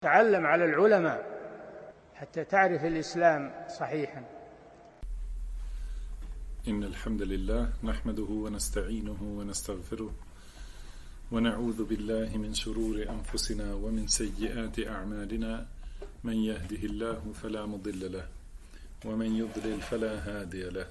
تعلم على العلماء حتى تعرف الإسلام صحيحا. إن الحمد لله نحمده ونستعينه ونستغفره ونعوذ بالله من شرور أنفسنا ومن سيئات أعمالنا، من يهده الله فلا مضل له ومن يضلل فلا هادي له،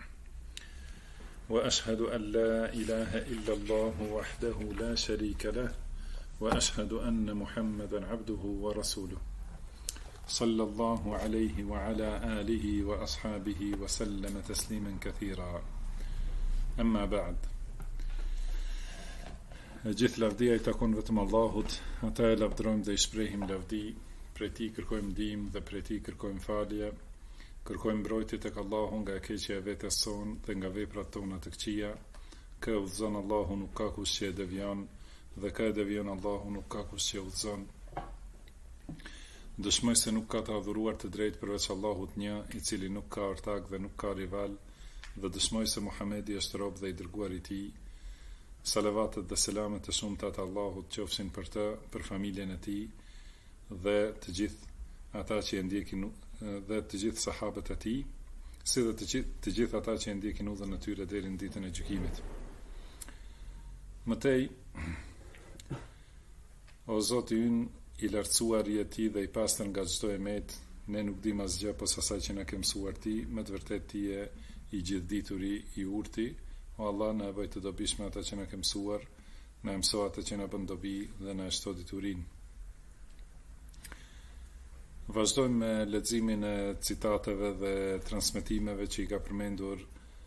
وأشهد أن لا إله إلا الله وحده لا شريك له، وأشهد أن محمدا عبده ورسوله صلى الله عليه وعلى آله وأصحابه وسلم تسليما كثيرا. أما بعد. Gjithë lavdia I takon vetëm Allahut, ata e lavdrojmë dhe I shprehim lavdi, prej Tij kërkojmë ndihmë dhe prej Tij kërkojmë falje, kërkojmë mbrojtje tek Allahu nga e keqja e vetes son dhe nga veprat tona të këqija. Kë udhëzon Allahu nuk ka kush që e devion, dhe kë e devion Allahu nuk ka kush që e udhëzon. Dëshmoj se nuk ka të adhuruar të drejtë përveç Allahut një, I cili nuk ka ortak dhe nuk ka rival, dhe dëshmoj se Muhamedi është rob dhe I dërguar I Tij. Salavatet dhe selamet e shumta të Allahut qofshin për të, për familjen e tij dhe të gjithë ata që e ndjekin dhe të gjithë sahabët e tij, si dhe të gjithë ata që e ndjekin udhën e tyre deri në ditën e gjykimit. Mëtej, o Zoti ynë I lartësuar I Ti dhe I pastër nga çdo emet, ne nuk dim asgjë posa asaj që na ke mësuar Ti, me të vërtetë Ti je I gjithdituri I urti. O Allah, na e bëj të dobishme ata që na ke mësuar, na mëso ata që na bën dobi dhe na shto diturinë. Vazhdojmë me leximin e citateve dhe transmetimeve që I ka përmendur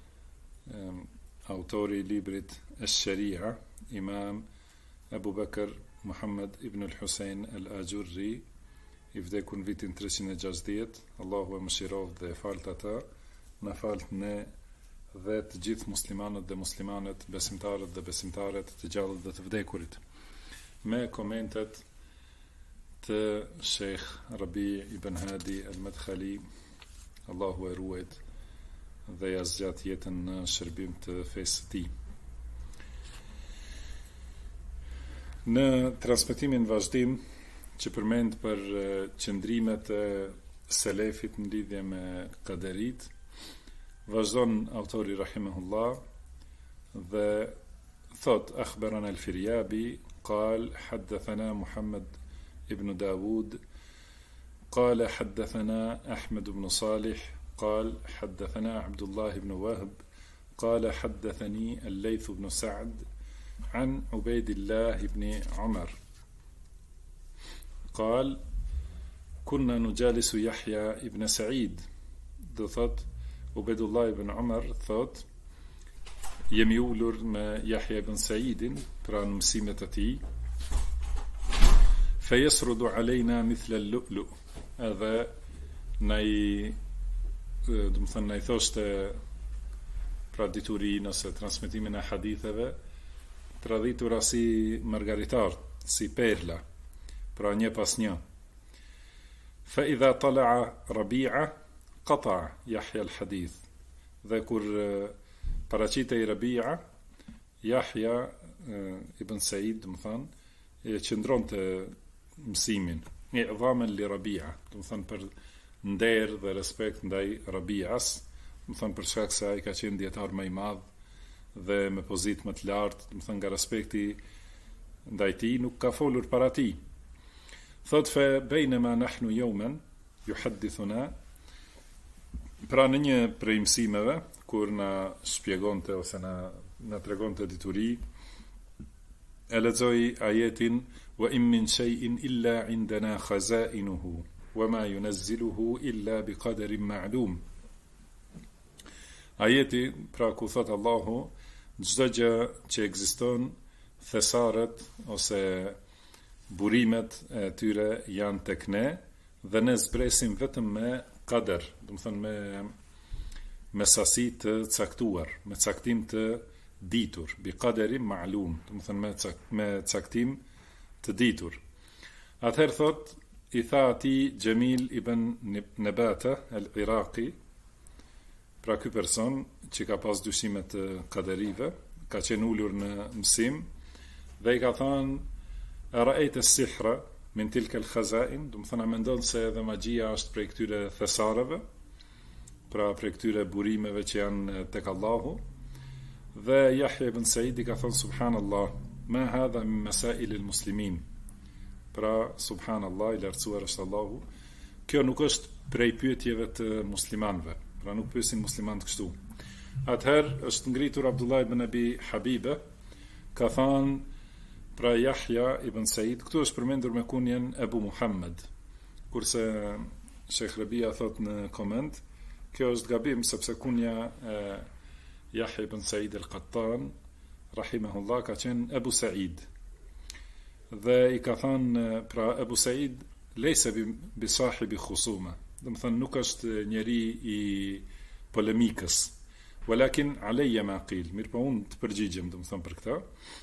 autori I librit Ash-Sharia, Imam Abu Bakr Muhammad ibn al-Husayn al-Ajurri, I vdekur në vitin 360. Allahu e mëshiroft dhe e falt ata, na falt ne dhe të gjithë muslimanët dhe muslimanet, besimtarët dhe besimtaret, të gjallët dhe të vdekurit. Me komentet të Sheikh Rabi ibn Hadi al-Madkhali, Allahu e ruajt dhe ja zgjat jetën në shërbim të fesë së Tij. Në transmetimin vazhdim që përmend për qëndrimet e selefit në lidhje me kaderit, vazhdon autori rahimahullah dhe thot: akhbarana al-Firyabi قال حدثنا محمد ابن داود قال حدثنا أحمد بن صالح قال حدثنا عبد الله بن وهب قال حدثني الليث بن سعد عن عبيد الله بن عمر قال كنا نجالس يحيى ابن سعيد. Do thot Ubedullah ibn Umar thot, jemi ulur me Yahya ibn Saidin, pra në mësimet e tij, fa yasrudu alejna mithla al-lu'lu, edhe na I thoshte pra diturin ose transmetimin e haditheve, traditura si margaritar, si perla, pra një pas një. Fa idha tala'a Rabi'a qata Yahya al-hadith, dhe kur paraqitej Rabi'a, Yahya ibn Said, më thënë, e qëndronte mësimin, e dhamen li Rabi'a, më thënë për nder dhe respekt ndaj Rabi'as, më thënë për shkak se ai ka qenë dietar më I madh dhe me pozitë më të lartë, më thënë nga respekti ndaj tij nuk ka folur para tij. Thot fe bainama nahnu yawman yuhaddithuna, pra në një prej mësimeve, kur na shpjegonte ose na tregonte dituri, e lexoi ajetin wa in min shay'in illa indana khazainuhu wa ma yunazziluhu illa biqadarin ma'lum. Ajeti, pra ku thot Allahu, çdo gjë që ekziston, thesaret ose burimet e tyre janë tek ne, dhe ne zbresim vetëm me qadar, do të thënë me sasi të caktuar, me caktim të ditur, bi qadarin ma'lum, do të thënë me caktim të ditur. Atëherë thot, I tha atij Jamil ibn Nabata al-Iraqi, pra ky person që ka pas dyshime të qaderive, ka qenë ulur në mësim dhe I ka thënë: "Ra'ayta as-sihra", min tilka al-khazain, do të thonë mendon se edhe magjia është prej këtyre thesareve, pra prej këtyre burimeve që janë tek Allahu. Dhe Yahya ibn Sa'id I ka thënë subhanallah, ma hadha min masail al-muslimin. Pra subhanallah, I lartësuar është Allahu. Kjo nuk është prej pyetjeve të muslimanëve, pra nuk pyesin muslimanët kështu. Atëherë është ngritur Abdullah ibn Abi Habibe, ka thënë pra Yahya ibn Sa'id, këtu është përmendur me kunjen Ebu Muhammed, kurse Sheikh Rabia thot në koment, kjo është gabim sepse kunja Yahya ibn Sa'id al-Qattan, rahimahullah, ka qenë Ebu Sa'id. Dhe I ka thënë pra Ebu Sa'id lejse bi sahibi khusuma, dhe më thënë nuk është njeri I polemikës, walakin alejja ma qil, mirë po unë të përgjigjem, dhe më thënë për këta.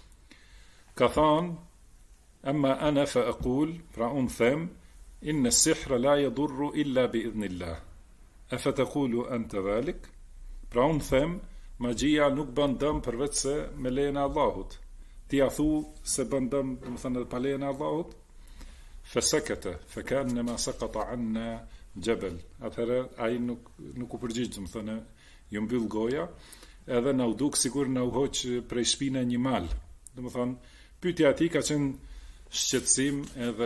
Ka thënë, amma ana fa aqul, pra unë them, inna as-sihra la yadurru illa bi idhnillah. Afa taqulu anta dhalik? Pra unë them, magjia nuk bën dëm përveç se me lejen e Allahut. Ti a thu se bën dëm, do të thënë pa lejen e Allahut? Fa sakata, fa kana ma saqata anna jabal. Atëherë ai nuk u përgjigj, do të thënë, ju mbyll goja, edhe na u duk sigur na u hoq prej shpinës një mal. Do të thënë, pyetja e tij ka qenë shqetësim edhe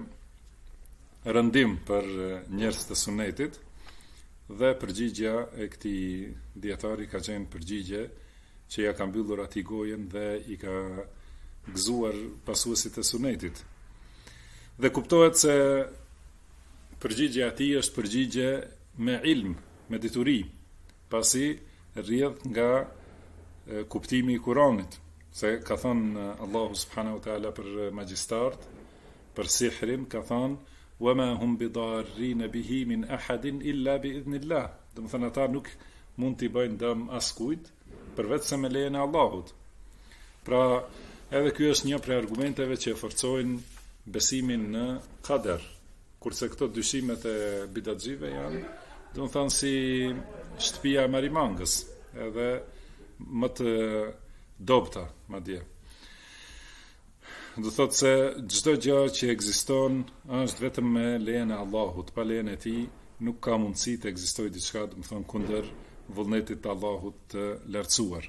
rëndim për njerëz të sunetit, dhe përgjigja e këtij dietari ka qenë përgjigje që ja ka mbyllur atij gojen dhe I ka gëzuar pasuesit e sunetit. Dhe kuptohet se përgjigja e tij është përgjigje me ilm, me dituri, pasi rrjedh nga kuptimi I Kuranit. Se ka thënë Allahu subhanahu wa ta'ala për magjistart, për sihrin, ka thënë وَمَا هُمْ بِضَارِّينَ بِهِ مِنْ أَحَدٍ إِلَّا بِإِذْنِ اللَّهِ. Do të thënë ata nuk mund t'i bëjnë dëm askujt përveç se me lejen e Allahut. Pra, edhe ky është një prej argumenteve që forcojnë besimin në qadar, kurse këto dyshimet e bidatxive janë, do të thënë si shtëpia e marimangës, edhe më të dobta, madje. Do thotë se çdo gjë që ekziston është vetëm me lejen e Allahut, pa lejen e Tij nuk ka mundësi të ekzistojë diçka, do të thonë kundër vullnetit të Allahut të lartësuar.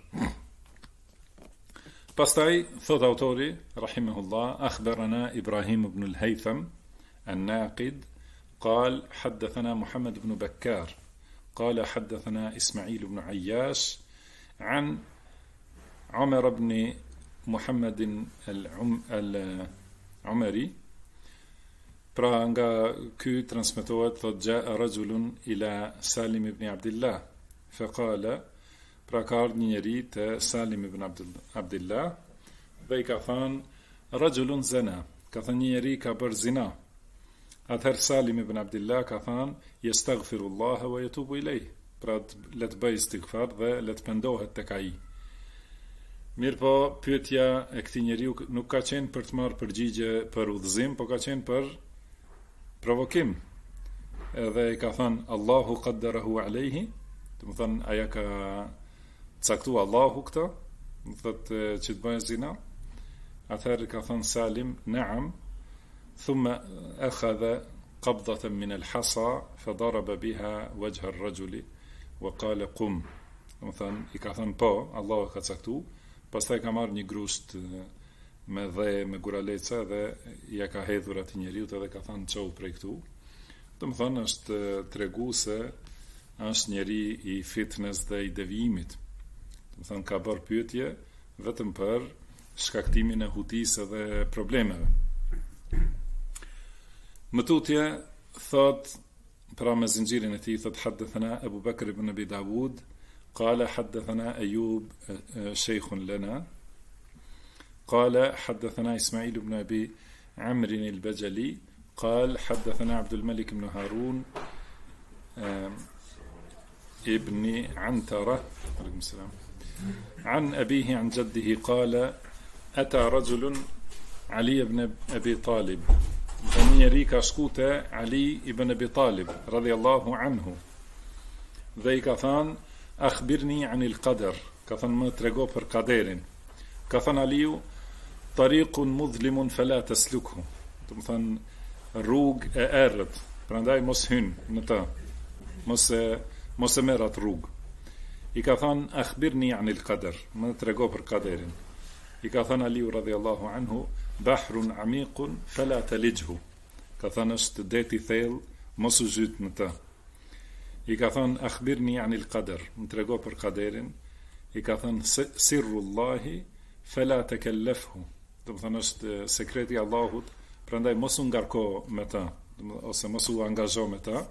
Pastaj thot autori rahimahullah, akhbarana Ibrahim ibn al-Haytham an-Naqid قال حدثنا محمد بن بكار قال حدثنا إسماعيل بن عياش عن عمر بن محمد العمري. Pra nga ky transmetohet thot jaa rajulun ila Salim ibn Abdullah faqala, pra ka ardhur një njeri te Salim ibn Abdullah dhe I ka thënë rajulun zina, ka thënë një njeri ka bërë zina. Atëherë Salim ibn Abdullah ka thënë yastaghfirullah wa yatubu ilayh, pra le të bëj istighfar dhe le të pendohet tek ai. Mirë po, pyetja e këtij njeriu nuk ka qenë për të marrë përgjigje për udhëzim, po ka qenë për provokim. Edhe I ka thënë Allahu qaddarahu alayhi, do të thënë aja ka caktuar Allahu këtë, do të thotë që të bëjë zina. Atëherë ka thënë Salim, "Na'am." Thumma akhadha qabdatan min al-hasa fadaraba biha wajha ar-rajuli wa qala qum. Do të thënë I ka thënë po, Allahu ka caktuar. Pastaj ka marrë një grusht me dhe me guraleca dhe ja ka hedhur atij njeriu dhe ka thënë çau prej këtu. Do të thonë është tregu se është njeri I fitnes dhe I devijimit. Do të thonë ka bërë pyetje vetëm për shkaktimin e hutisë dhe problemeve. Më tutje thot pra me zinxhirin e tij thot haddathana Abu Bakr ibn Abi Dawud قال حدثنا أيوب شيخ لنا قال حدثنا إسماعيل بن أبي عمرو البجلي قال حدثنا عبد الملك بن هارون ابن عنترة عليكم السلام عن أبيه عن جده قال أتى رجل علي بن أبي طالب فنيريك شكوت علي بن أبي طالب رضي الله عنه ذيك ثان أخبرني عن القدر كفن ما ترجو per kaderin. Ka thënë Aliu, tariqun mudhlimun fala tasluku. do të thënë rrugë e errët, prandaj mos hyn në të, mos e merr atë rrugë. I ka thënë akhbirni anil qadar, më trego për qaderin. I ka thënë Aliu radhiyallahu anhu, bahrun amiqun fala talijhu. Ka thënë është det i thellë, mos u zhyt në të. I ka thënë akhbirni anil qadar, më trego për qaderin. I ka thënë sirrullahi fala takallafhu. Do të thënë është sekreti i Allahut, prandaj mos u ngarko me të, ose mos u angazho me të.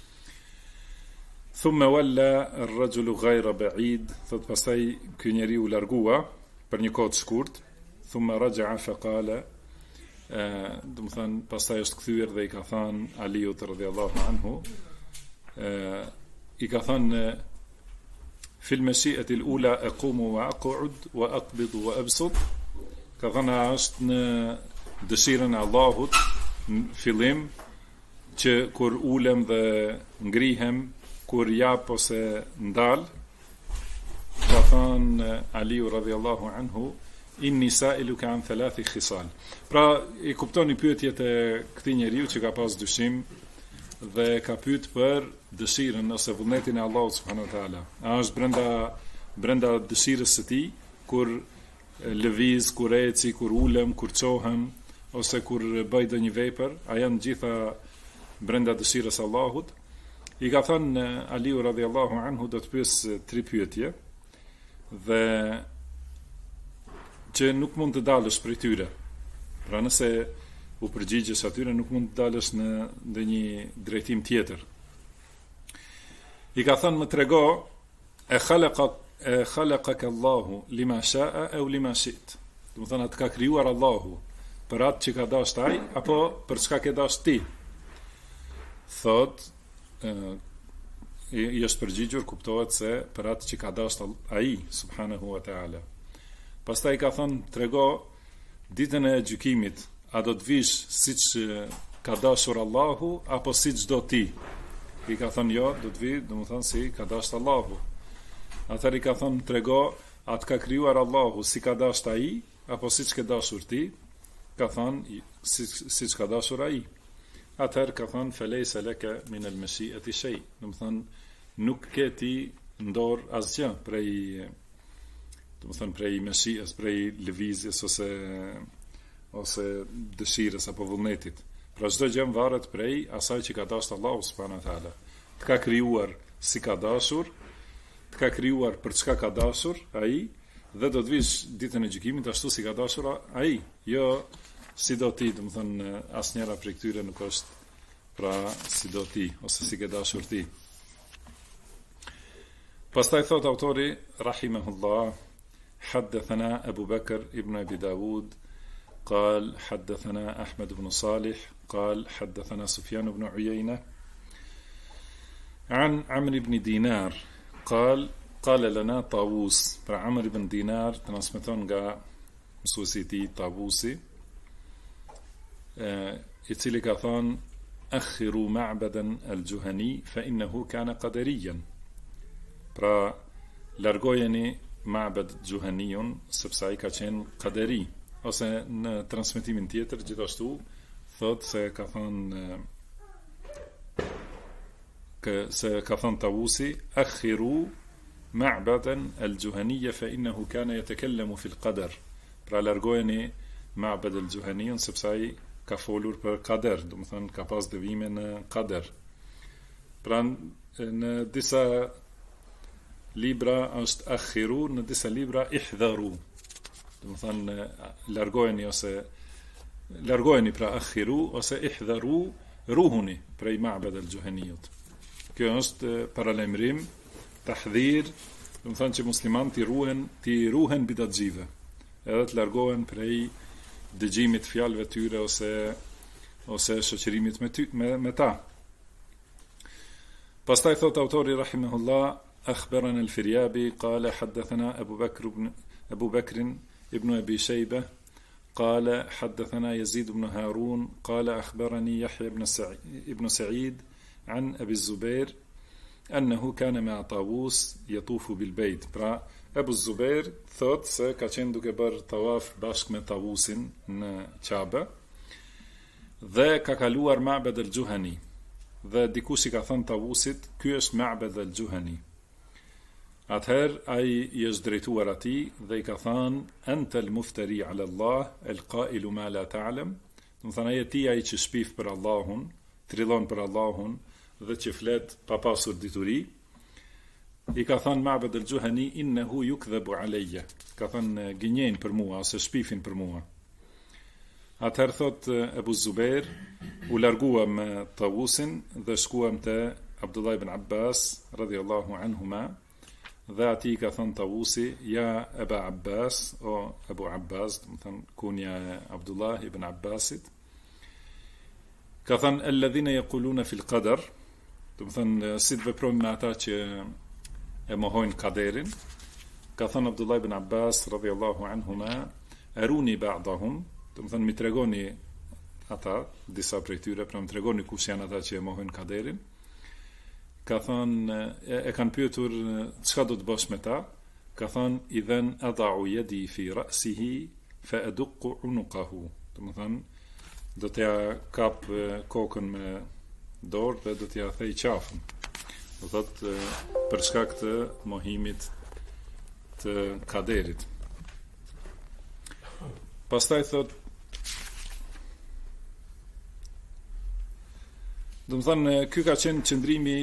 Thumma walla ar-rajulu ghayra ba'id, thot pastaj ky njeriu u largua për një kohë të shkurt. Thumma raja'a fa qala, do të thënë pastaj është kthyer dhe i ka thënë Aliut radhiyallahu anhu, i ka thënë fil mashi'ati al-ula aqumu wa aq'ud wa aqbidu wa absut. Ka thënë është në dëshirën e Allahut në fillim që kur ulem dhe ngrihem, kur jap ose ndal. Ka thënë Aliu radhiyallahu anhu, inni sa'iluka an thalathi khisal. Pra i kuptoni pyetjet e këtij njeriu që ka pas dyshim dhe ka pyet për dëshirën ose vullnetin e Allahut subhanahu wa taala. A është brenda dëshirës së tij kur lëviz, kur eci, kur ulem, kur çohem ose kur bëj ndonjë vepër, a janë gjitha brenda dëshirës së Allahut? I ka thënë Aliu radhiyallahu anhu, do të pyes 3 pyetje dhe që nuk mund të dalësh prej tyre. Pra nëse u përgjigjesh atyre, nuk mund të dalësh në ndonjë drejtim tjetër. I ka thënë më trego, e khalaqaka Allahu lima sha'a aw lima shi't. Do të thënë atë ka krijuar Allahu për atë që ka dashur ai apo për çka ke dashur ti. Thot i është përgjigjur, kuptohet se për atë që ka dashur ai subhanahu wa taala. Pastaj ka thënë trego ditën e gjykimit, a do të vish siç ka dashur Allahu apo siç do ti? I ka thënë jo, do të vi, domethënë si ka dashur Allahu. Atëherë i ka thënë trego, a të ka krijuar Allahu si ka dashur ai apo siç ke dashur ti? Ka thënë siç ka dashur ai. Atëherë ka thënë felejse leke min al-mashi'ati shay. Domethënë nuk ke ti ndor asgjë prej meshies, prej lëvizjes ose dëshirës apo vullnetit. Pra çdo gjë varet prej asaj që ka dashur Allahu subhanahu wa taala. Të ka krijuar si ka dashur, të ka krijuar për çka ka dashur ai dhe do të vish ditën e gjykimit ashtu si ka dashur ai. Jo si do ti, domethënë asnjëra prej këtyre nuk është pra si do ti ose si ke dashur ti. Pastaj thot autori rahimahullah, حدثنا أبو بكر ابن أبي داود قال حدثنا أحمد بن صالح قال حدثنا سفيان بن عيينة عن عمرو بن دينار قال لنا طاووس. Pra Amr ibn Dinar transmeton nga mësuesi i tij Tavusi, i cili ka thënë akhiru Ma'badan al-Juhani fa innahu kana qadariyan. Pra largojeni Ma'bad Juhaniun sepse ai ka qenë qaderi, ose në transmetimin tjetër gjithashtu thot se ka thënë Tavusi akhiru Ma'badan al-Juhaniya fa innahu kana yatakallamu fi al-qadar. Pra largojeni Ma'bad al-Juhaniun sepse ai ka folur për qadar, do të thënë ka pas devime në qadar. Pra në disa libra është akhiru, në disa libra ihdharu. Do të thënë largojeni pra akhiru ose ihdharu, ruhuni prej Ma'bad al-Juhaniut. Kjo është paralajmërim, tahdhir, do të thënë që muslimanët ti ruhen bidatxive, edhe të largohen prej dëgjimit fjalëve tyre ose shoqërimit me ta. Pastaj thot autori rahimahullah, أخبرنا الفريابي قال حدثنا أبو بكر ابن أبي شيبة قال حدثنا يزيد بن هارون قال أخبرني يحيى بن سعيد عن أبي الزبير أنه كان مع طاووس يطوف بالبيت. Pra Abu Zubair thot se ka qenë duke bërë tawaf bashkë me Tawusin në Kabe. Dhe ka kaluar Ma'bad al-Juhani. Dhe dikush i ka thënë Tawusit, ky është Ma'bad al-Juhani. Atëherë ai i është drejtuar atij dhe i ka thënë anta al-muftari ala Allah al-qailu ma la ta'lam. Do të thonë ai që shpif për Allahun, trillon për Allahun dhe që flet pa pasur dituri. I ka thënë Ma'bad al-Juhani innahu yukdhabu alayya. Ka thënë gënjen për mua ose shpifin për mua. Atëherë thot Ebu Zubair, u largua me Tawusin dhe shkuam te Abdullah ibn Abbas radhiyallahu anhuma. Dhe ati ka thënë Tawusi, ja Eba Abbas, o Ebu Abbas, dhe më thënë kunja e Abdullah ibn Abbasit. Ka thënë, alladhina yaquluna fil qadar, dhe më thënë, si të veprojmë me ata që e mohojnë kaderin. Ka thënë Abdullah ibn Abbas, radhiyallahu anhuma, aruni ba'dahum, dhe më thënë, mi tregoni ata, disa prej tyre, pra mi tregoni kush janë ata që e mohojnë kaderin. Ka thënë, e kanë pyetur çka do të bësh me ta. Ka thënë, idhen adau yadi fi ra'sihi fa aduqqu unuqahu. Do të thënë, do t'ja kap kokën me dorë dhe do t'ja thej qafën. Do thotë për shkak të mohimit të kaderit. Pastaj thotë, do të thënë, ky ka qenë qëndrimi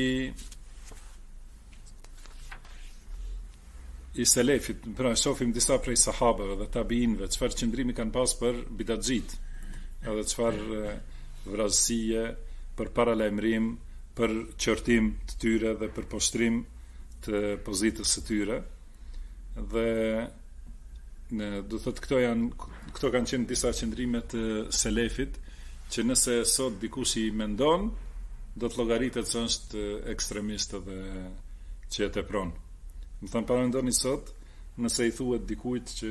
i selefit, pra shohim disa prej sahabeve dhe tabiinëve, çfarë qëndrimi kanë pas për bidatxhit, edhe çfarë vrasësie për paralajmërim, për qortim të tyre dhe për poshtrim të pozitës së tyre. Dhe do thotë këto kanë qenë disa qëndrime të selefit, që nëse sot dikush i mendon, do të llogaritet se është ekstremist dhe që e tepron. Më thënë, parandoni sot, nëse i thuhet dikujt që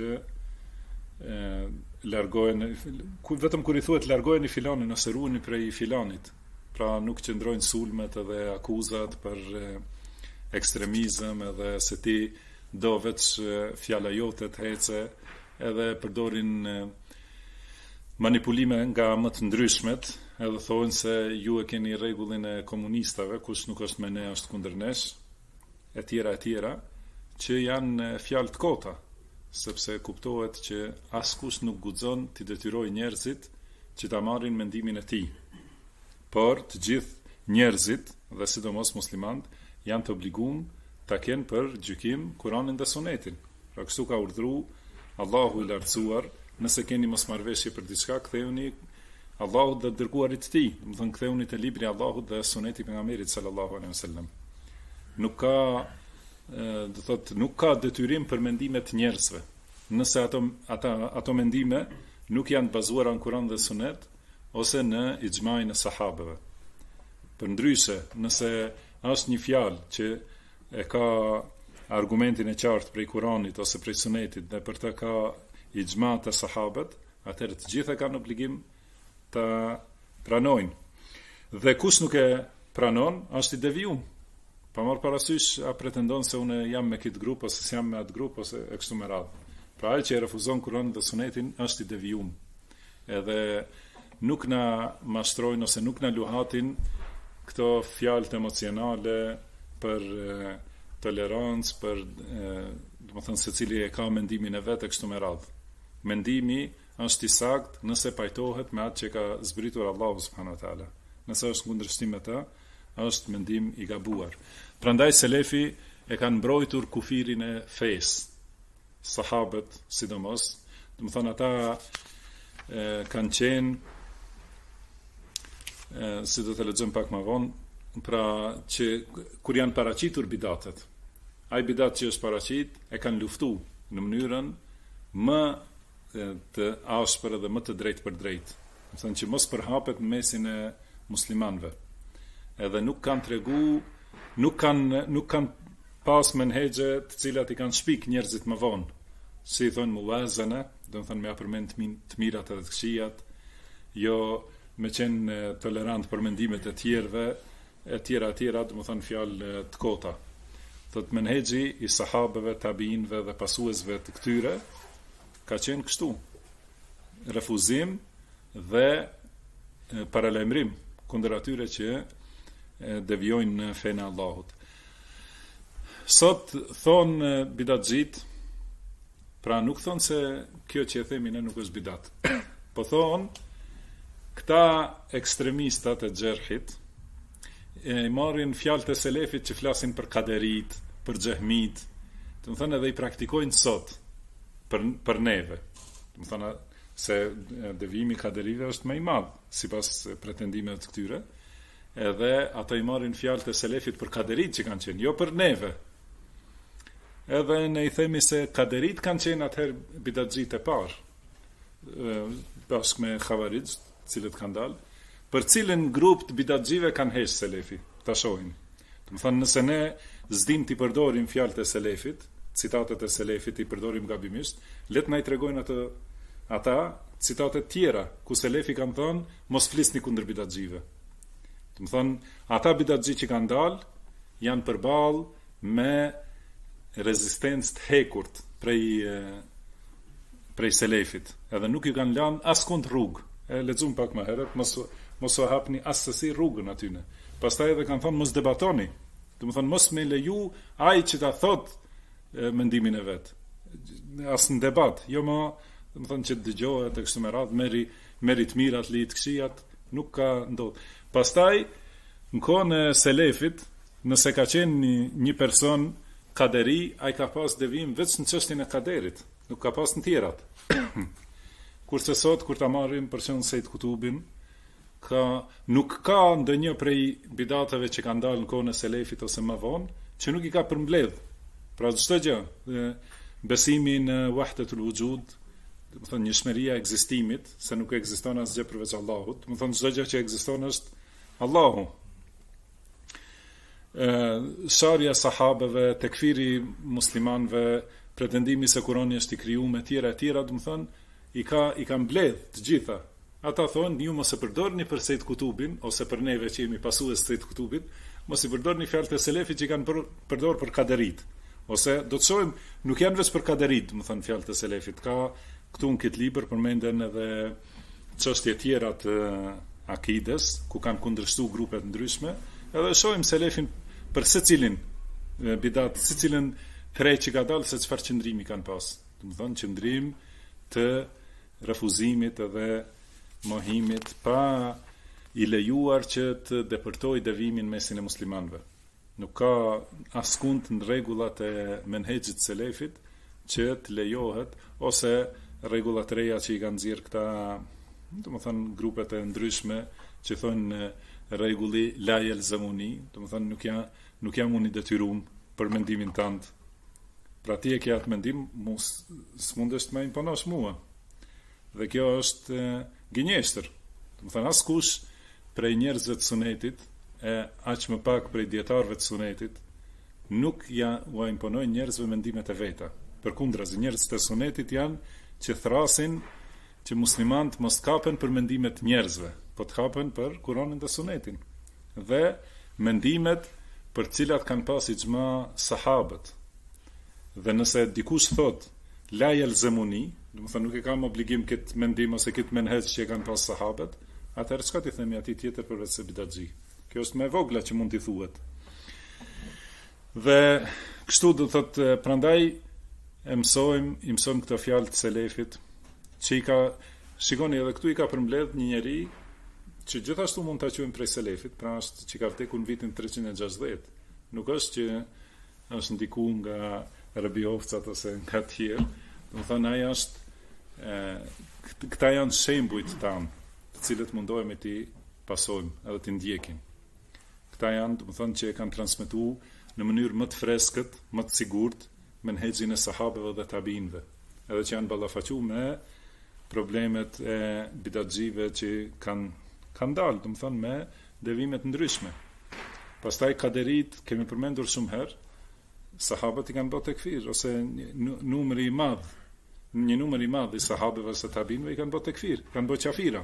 vetëm kur i thuhet largoheni filanin ose ruheni prej filanit, pra nuk qëndrojnë sulmet edhe akuzat për ekstremizëm edhe se ti do vetë fjala jote të hece, edhe përdorin manipulime nga më të ndryshmet, edhe thonë se ju e keni rregullin e komunistave, kush nuk është me ne është kundër nesh, e tjera, që janë fjalë të kota, sepse kuptohet që askush nuk guxon të detyrojë njerëzit që ta marrin mendimin e tij. Por të gjithë njerëzit, dhe sidomos muslimanët, janë të obliguar ta kenë për gjykim Kur'anin dhe Sunetin. Pra kështu ka urdhëruar Allahu i lartësuar. Nëse keni mosmarrveshje për diçka, ktheuni Allahut dhe dërguarit të tij, do të thënë ktheuni te libri i Allahut dhe suneti i pejgamberit sallallahu alaihi wasallam. Nuk ka detyrim për mendimet të njerëzve. Nëse ato mendime nuk janë bazuara në Kur'an dhe Sunet ose në ixhmain e sahabeve. Përndryshe, nëse është një fjalë që e ka argumentin e qartë prej Kur'anit ose prej Sunetit dhe për të ka ixhma të sahabët, atëherë të gjitha kanë obligim të pranojnë. Dhe kush nuk e pranon, është i devijuar. Pa marrë parasysh a pretendon se unë jam me këtë grup ose s'jam me atë grup ose e kështu me radhë. Pra ai që e refuzon Kur'anin dhe Sunetin është i devijuar. Edhe nuk na mashtrojnë ose nuk na luhatin këto fjalët emocionale për tolerancë, për do të thënë secili e ka mendimin e vet e kështu me radhë. Mendimi është i saktë nëse pajtohet me atë që ka zbritur Allahu subhanahu wa taala. Nëse është kundërshtim me të, është mendim i gabuar. Prandaj selefi e kanë mbrojtur kufirin e fesë. Sahabët, sidomos, do të thonë ata kanë qenë, si do të lexojmë pak më vonë, pra që kur janë paraqitur bidatet, ai bidat që është paraqit e kanë luftuar në mënyrën më të ashpër dhe më të drejtë për drejtë. Do thënë që mos përhapet në mesin e muslimanëve. Edhe nuk kanë tregu, nuk kanë pas menhexhe të cilat i kanë shpik njerëzit më vonë. Si i thonë muwazana, do të thënë me apërmend të mirat edhe të këqijat, jo me qenë tolerant për mendimet e tjerëve, e tjera, do të thënë fjalë të kota. Thot menhexhi i sahabeve, tabiinëve dhe pasuesve të këtyre ka qenë kështu. Refuzim dhe paralajmërim kundër atyre që devijojnë në fenë e Allahut. Sot thonë bidatxhit, pra nuk thonë se kjo që e themi ne nuk është bidat, po thonë këta ekstremistat e xherhit e marrin fjalët e selefit që flasin për kaderit, për xehmit, do të thonë edhe i praktikojnë sot për neve. Do të thonë se devijimi i kaderive është më i madh sipas pretendimeve të këtyre, edhe ata i marrin fjalët e selefit për kaderit që kanë qenë, jo për neve. Edhe ne i themi se kaderit kanë qenë atëherë bidatxhit e parë, bashkë me Khawarij, cilët kanë dalë, për cilën grup të bidatxhive kanë hesh selefi, ta shohim. Do të thonë nëse ne s'dim t'i përdorim fjalët e selefit, citatet e selefit i përdorim gabimisht, le të na i tregojnë ata citate tjera ku selefi kanë thënë mos flisni kundër bidatxhive. Do të thonë ata bidatxhi që kanë dalë janë përballë me rezistencë të hekurt prej selefit, edhe nuk ju kanë lënë askund rrugë. E lexuam pak më herët, mos u hapni asesi rrugën atyne. Pastaj edhe kanë thënë mos debatoni. Do të thonë mos me leju ai që ta thot mendimin e vet. As në debat, jo më, do të thonë që dëgjohet e kështu me radhë, merri të mirat, li të këqijat, nuk ka ndodh. Pastaj në kohën e selefit, nëse ka qenë një person kaderi, ai ka pas devijim vetëm në çështjen e kaderit, nuk ka pas në tjerat. Kurse sot, kur ta marrim për shembull Sejt Kutubin, nuk ka ndonjë prej bidateve që kanë dalë në kohën e selefit ose më vonë, që nuk i ka përmbledh. Pra çdo gjë, besimi në wahdatul wujud, do të thonë njëshmëria e ekzistimit, se nuk ekziston asgjë përveç Allahut, do të thonë çdo gjë që ekziston është Allahu. Sharja sahabeve, tekfiri muslimanëve, pretendimi se Kurani është i krijuar e tjera, do të thonë i ka mbledh të gjitha. Ata thonë, ju mos e përdorni për Sejt Kutubin, ose për neve që jemi pasues Sejt Kutubit, mos i përdorni fjalët e selefit që kanë përdor për kaderit. Ose do të shohim, nuk janë vetëm për kaderit, do të thonë fjalët e selefit. Ka këtu në këtë libër përmenden edhe çështje tjera të akides, ku kanë kundërshtuar grupe të ndryshme, edhe shohim selefin për secilin bidat, secilin trej që ka dalë se çfarë qëndrimi kanë pas. Do të thonë qëndrim të refuzimit edhe mohimit pa i lejuar që të depërtoj devimin mesin e muslimanëve. Nuk ka askund në rregullat e menhexhit selefit që të lejohet, ose rregullat reja që i kanë nxjerr këta, domethënë grupet e ndryshme që thonë rregulli la yalzamuni, domethënë nuk jam unë i detyruar për mendimin tënd. Pra ti e ke atë mendim, s'mundesh të më imponosh mua. Dhe kjo është gënjeshtër. Do të thënë askush prej njerëzve të sunetit e aq më pak prej dietarëve të sunetit nuk u imponojnë njerëzve mendimet e veta. Përkundrazi, njerëzit e sunetit janë që thrasin që muslimanët mos kapen për mendimet njerëzve, po të kapen për Kur'anin dhe Sunetin. Dhe mendimet për cilat kanë pas ixhma sahabët. Dhe nëse dikush thot la yalzamuni, do të thonë nuk e kam obligim këtë mendim ose këtë menhec që e kanë pas sahabët, atëherë çka ti themi atij tjetër përveç se bidatxhi? Kjo është më e vogla që mund t'i thuhet. Dhe kështu do thotë, prandaj i mësojmë këto fjalë të selefit, që shikoni edhe këtu i ka përmbledh një njeri që gjithashtu mund ta quajmë prej selefit, pra është që ka vdekur në vitin 360. Nuk është që është ndiku nga Rabiovcat ose nga tjerë. Do të thonë ai është këta janë shembujt tanë, të cilët mundohemi t'i pasojmë edhe t'i ndjekim. Këta janë, do të thonë, që e kanë transmetuar në mënyrë më të freskët, më të sigurt, menhexhin e sahabeve dhe tabiinëve, edhe që janë ballafaquar me problemet e bidatxhive që kanë dalë, do të thonë, me devime të ndryshme. Pastaj kaderit kemi përmendur shumë herë, sahabët i kanë bërë tekfir, ose një numër i madh i sahabëve ose tabinëve i kanë bërë tekfir, kanë bërë qafira.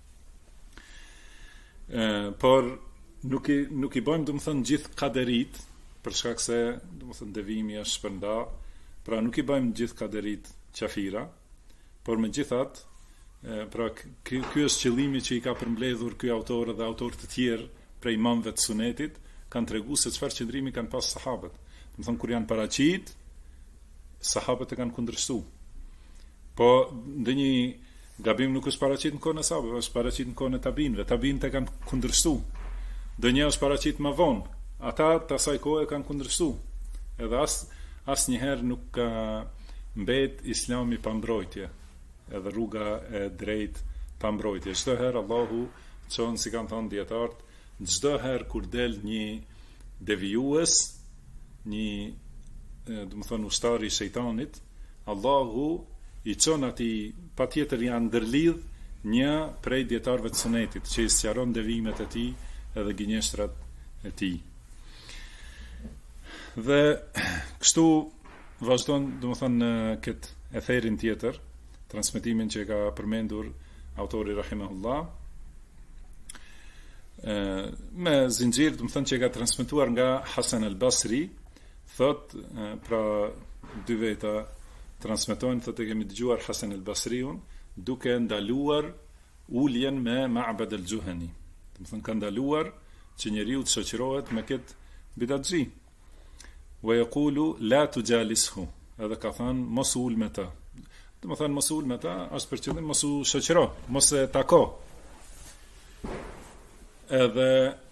Por nuk i bëjmë, do të thënë, gjithë kaderit, për shkak se, do të thënë, devimi është shpërnda, pra nuk i bëjmë gjithë kaderit qafira, por megjithatë Pra ky është qëllimi që i ka përmbledhur ky autor dhe autorë të tjerë prej imamëve të sunetit, kanë treguar se çfarë qëndrimi kanë pas sahabët. Do të thonë kur janë paraqit, sahabët e kanë kundërshtuar. Po ndonjë gabim nuk është paraqit në kohën e sahabëve, është paraqit në kohën e tabinëve. Tabinët e kanë kundërshtuar. Ndonjë është paraqit më vonë. Ata të asaj kohe kanë kundërshtuar. Edhe asnjëherë nuk ka mbet Islami pa mbrojtje, edhe rruga e drejtë pa mbrojtje. Çdo herë Allahu çon, si kanë thënë dietarët, çdo herë kur del një devijues, do të thonë ushtari i shejtanit, Allahu i çon atij, patjetër janë ndërlidh një prej dietarëve të sunetit që i sqaron devijimet e tij edhe gënjeshtrat e tij. Dhe kështu vazhdon, do të thonë, në këtë etherin tjetër, transmetimin që ka përmendur autori rahimahullah, me zinxhir, do të thonë, që ka transmetuar nga Hasan al-Basri, thot, pra dy veta transmetojnë, thot, e kemi dëgjuar Hasan al-Basriun duke ndaluar uljen me Ma'bad al-Juhani. Do të thonë, ka ndaluar që njeriu të shoqërohet me këtë bidatxhi. Wa yaqulu la tujalishu, edhe ka thënë mos ul me ta. Do të thonë mos ul me ta është për qëllim mos u shoqëro, mos e tako. Edhe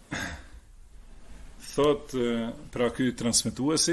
thot, pra ky transmetuesi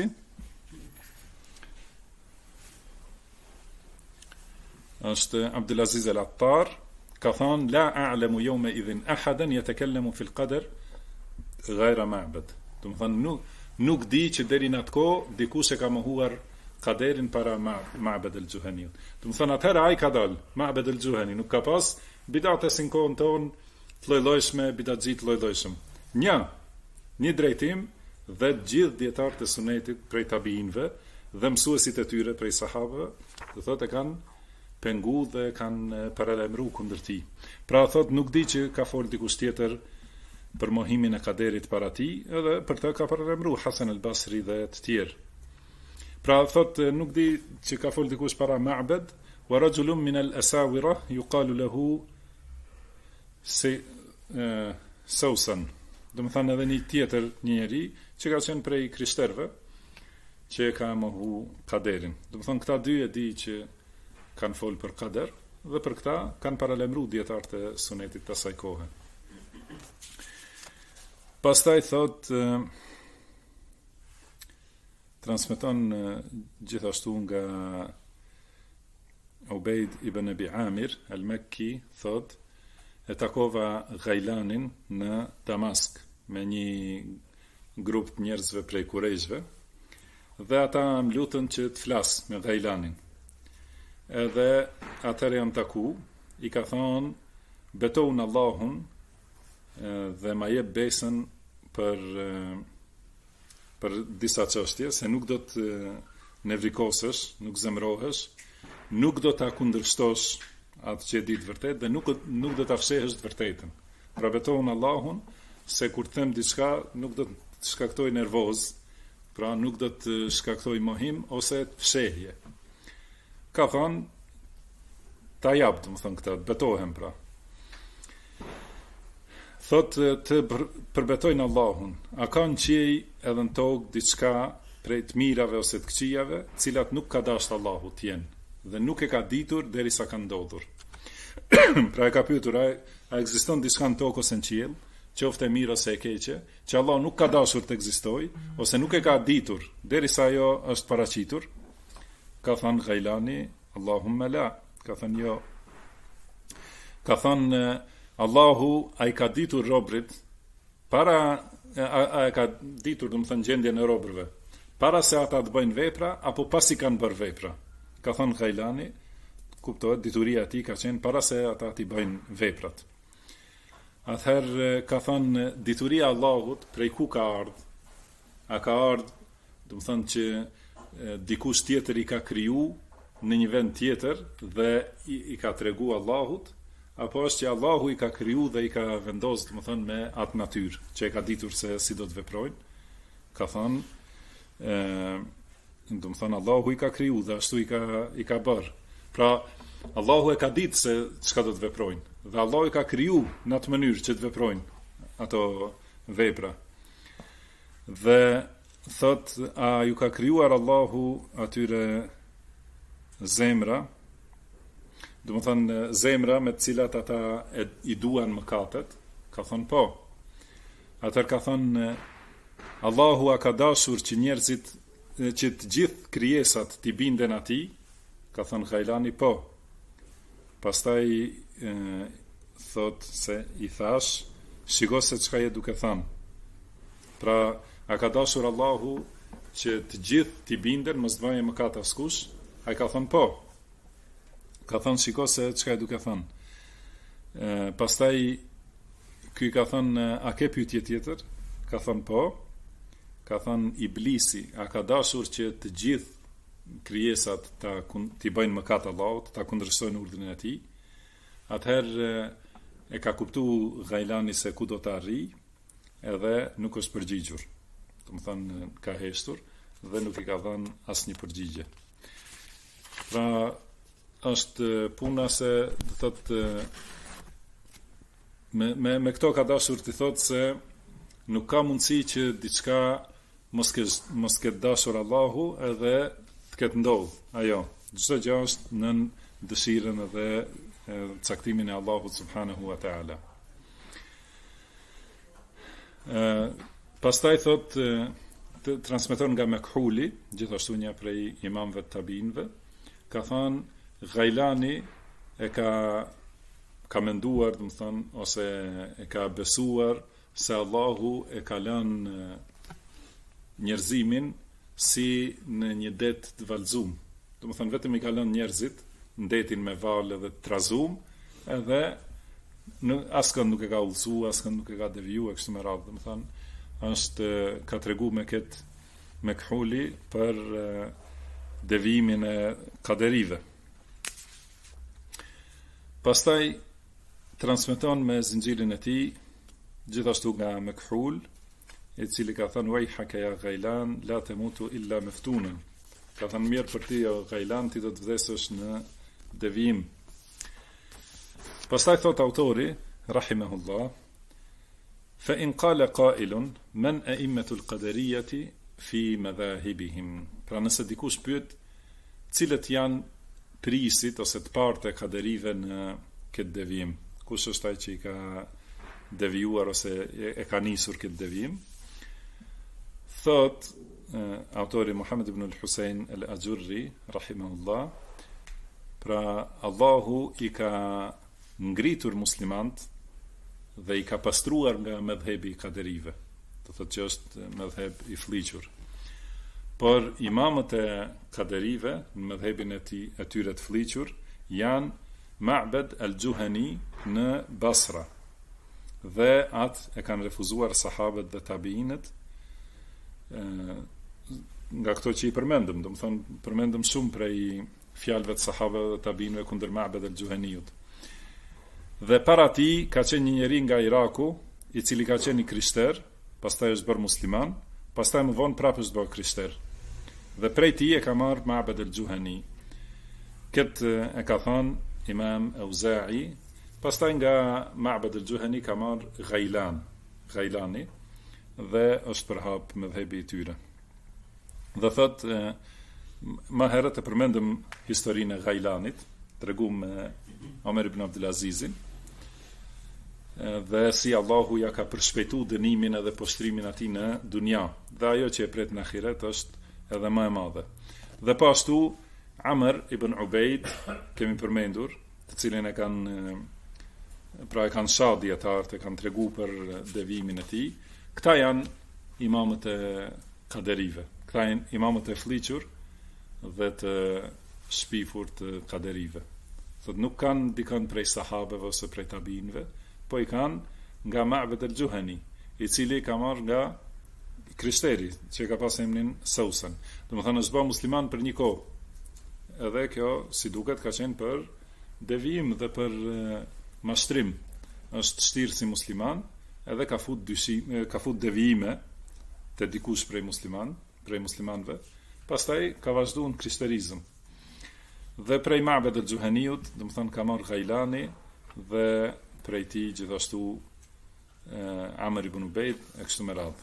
është Abdulaziz al-Attar, ka thënë la a'lamu yawma idhin ahadan yatakallamu fil qadar ghayra Ma'bad. Do të thonë nuk di që deri në atë kohë dikush e ka mohuar kaderin para Ma'bad al-Juhani. Do të thonë atëherë ai ka dal, Ma'bad al-Juhani nuk ka pas bidate si në kohën tonë të lloj-llojshme, bidatxhi të lloj-llojshëm. Një drejtim dhe gjithë dietarët e sunetit prej tabiinëve dhe mësuesit e tyre prej sahabëve, do thotë kanë pengu dhe kanë paralajmëruar kundër tij. Pra thotë nuk di që ka fol dikush tjetër për mohimin e kaderit para tij, edhe për të ka paralajmëruar Hasan al-Basri dhe të tjerë. Pra thotë nuk di që ka fol dikush para Ma'bad, wa rajulun min al-asawira yuqalu lahu Sausan. Do të thonë edhe një tjetër njeri që ka qenë prej krishterëve që ka mohu kaderin. Do të thonë këta dy e di që kanë fol për kader dhe për këta kanë paralajmëruar dietarët e sunetit të asaj kohe. Pastaj thot, transmeton gjithashtu nga Ubejd ibn Abi Amir al-Makki, thot, e takova Gajlanin në Damask me një grup të njerëzve prej Kurejshve, dhe ata më lutën që të flas me Gajlanin. Edhe atëherë jam taku, i ka thonë, betoj në Allahun dhe ma jep besën për disa çështje, se nuk do të nevrikosesh, nuk zemrohesh, nuk do ta kundërshtosh atë që e di të vërtet dhe nuk do ta fshehësh të vërtetën. Pra betoj në Allahun se kur të them diçka nuk do të shkaktoj nervoz, pra nuk do të shkaktoj mohim ose të fshehje. Ka thonë, ta jap, do të thonë këtë, betohem pra. Thot të përbetojnë Allahun, a ka në qiej edhe në tokë diçka prej të mirave ose të këqijave, cilat nuk ka dashur Allahu t'jenë, dhe nuk e ka ditur derisa ka ndodhur. Pra e ka pyetur, a ekziston diçka në tokë ose në qiell, qoftë e mirë ose e keqe, që Allah nuk ka dashur të ekzistojë, ose nuk e ka ditur derisa ajo është paraqitur? Ka thënë Gajlani, Allahumma la, ka thënë jo. Ka thënë Allahu a i ka ditur robrit a ka ditur, do të thënë, gjendjen e robërve para se ata të bëjnë vepra apo pasi kanë bërë vepra. Ka thënë Gajlani, kuptohet, dituria e tij ka qenë para se ata të bëjnë veprat. Atëherë ka thënë dituria e Allahut prej ku ka ardhur? A ka ardhur, do të thënë, që dikush tjetër i ka kriju në një vend tjetër dhe i ka tregu Allahut, apo është që Allahu i ka kriju dhe i ka vendosur, do të thënë, me atë natyrë që e ka ditur se si do të veprojnë? Ka thënë, do të thënë, Allahu i ka kriju dhe ashtu i ka bërë. Pra Allahu e ka ditë se çka do të veprojnë. Dhe Allahu e ka kriju në atë mënyrë që të veprojnë ato vepra. Dhe thot, a ju ka krijuar Allahu atyre zemra, do të thonë zemra me të cilat ata i duan mëkatet? Ka thonë po. Atëherë ka thonë Allahu a ka dashur që njerëzit, që të gjithë krijesat t'i binden atij? Ka thonë Ghailani po. Pastaj thot se i thash, shiko se çka je duke thënë. Pra, a ka dashur Allahu që të gjithë t'i binden, mos të bëjë mëkat askush? Ai ka thonë po. Ka thonë shiko se çka je duke thënë. Pastaj ky ka thonë, a ke pyetje tjetër? Ka thonë po. Ka thonë Iblisi, a ka dashur që të gjithë krijesat t'i bëjnë mëkat Allahut, ta kundërshtojnë urdhrin e tij? Atëherë e ka kuptuar Ghailani se ku do të arrijë, edhe nuk është përgjigjur. Do të thonë ka heshtur dhe nuk i ka dhënë asnjë përgjigje. Pra është puna se do thotë me këto ka dashur të thotë se nuk ka mundësi që diçka mos ketë dashur Allahu edhe të ketë ndodhur. Ajo, çdo gjë është në dëshirën edhe caktimin e Allahut subhanahu wa taala. Pastaj thot transmeton nga Mekhuli, gjithashtu një prej imamëve të tabinëve, ka thënë Ghailani e ka menduar, do të thonë, ose e ka besuar se Allahu e ka lënë njerëzimin si në një det të vallëzum. Do të thonë vetëm i ka lënë njerëzit në detin me valë dhe të trazum, edhe askën nuk e ka udhëzuar, askën nuk e ka devijuar kështu me radhë. Do të thonë është ka treguar me këtë Mekhuli për devijimin e kaderive. Pastaj transmeton me zinxhirin e tij gjithashtu nga Mekhul, i cili ka thënë wajhaka ya Ghailan la tamutu illa maftunan. Ka thënë mirë për ti o Ghailan, ti do të vdesësh në devijim. Pastaj thot autori rahimahullah, fa in qala qailun man a'immatul qadariyati fi madhahibihim. Pra nëse dikush pyet cilët janë prisit ose të partë e kaderive në këtë devijim, kush është ai që i ka devijuar ose e ka nisur këtë devijim? Thot autori Muhammed ibn al-Husayn al-Ajurri rahimahullah, pra Allahu i ka ngritur muslimant dhe i ka pastruar nga medhebi i kaderive. Do thotë që është medheb i fliqur. Por imamët e kaderive në medhebin e tyre të fliqur janë Ma'bad al-Juhani në Basra. Dhe atë e kanë refuzuar sahabët dhe tabiinët, nga këto që i përmendëm, do të thonë përmendëm shumë prej fjalëve të sahabëve dhe tabiinëve kundër Ma'bad al-Juhaniut. Dhe para tij ka qenë një njeri nga Iraku, i cili ka qenë i krishter, pastaj është bërë musliman, pastaj më vonë prapë është bërë krishter. Dhe prej tij e ka marrë Ma'bad al-Juhani. Këtë e ka thënë Imam Auza'i, pastaj nga Ma'bad al-Juhani ka marrë Ghailani, dhe është përhap me dhejbi i tyre. Dhe thot, ma herët e përmendëm historinë e Ghailanit, tregum me Omer ibn Abdulazizin, dhe si Allahu ja ka përshpejtu dënimin edhe poshtrimin atij në dunja, dhe ajo që e pret në ahiret është edhe më e madhe. Dhe pashtu Amr ibn Ubejd, kemi përmendur, të cilin e kanë shah dietarët, e kanë tregu për devijimin e tij. Këta janë imamët e kaderive, këta janë imamët e fliqur dhe të shpifur të kaderive. Thot nuk kanë dikën prej sahabeve ose prej tabinëve, po i kanë nga Ma'bad al-Juhani, i cili ka marrë nga krishteri, që ka pas emrin Sausan. Do të thonë është bërë musliman për një kohë. Edhe kjo, si duket, ka qenë për devijim dhe për mashtrim. Është shtirë si musliman, edhe ka fut devijime të dikush prej muslimanëve, pastaj ka vazhduar në krishterizëm. Dhe prej Ma'bad al-Juhaniut, do të thonë ka marrë Ghailani dhe prej tij gjithashtu Amr ibn Ubayd e kështu me radhë.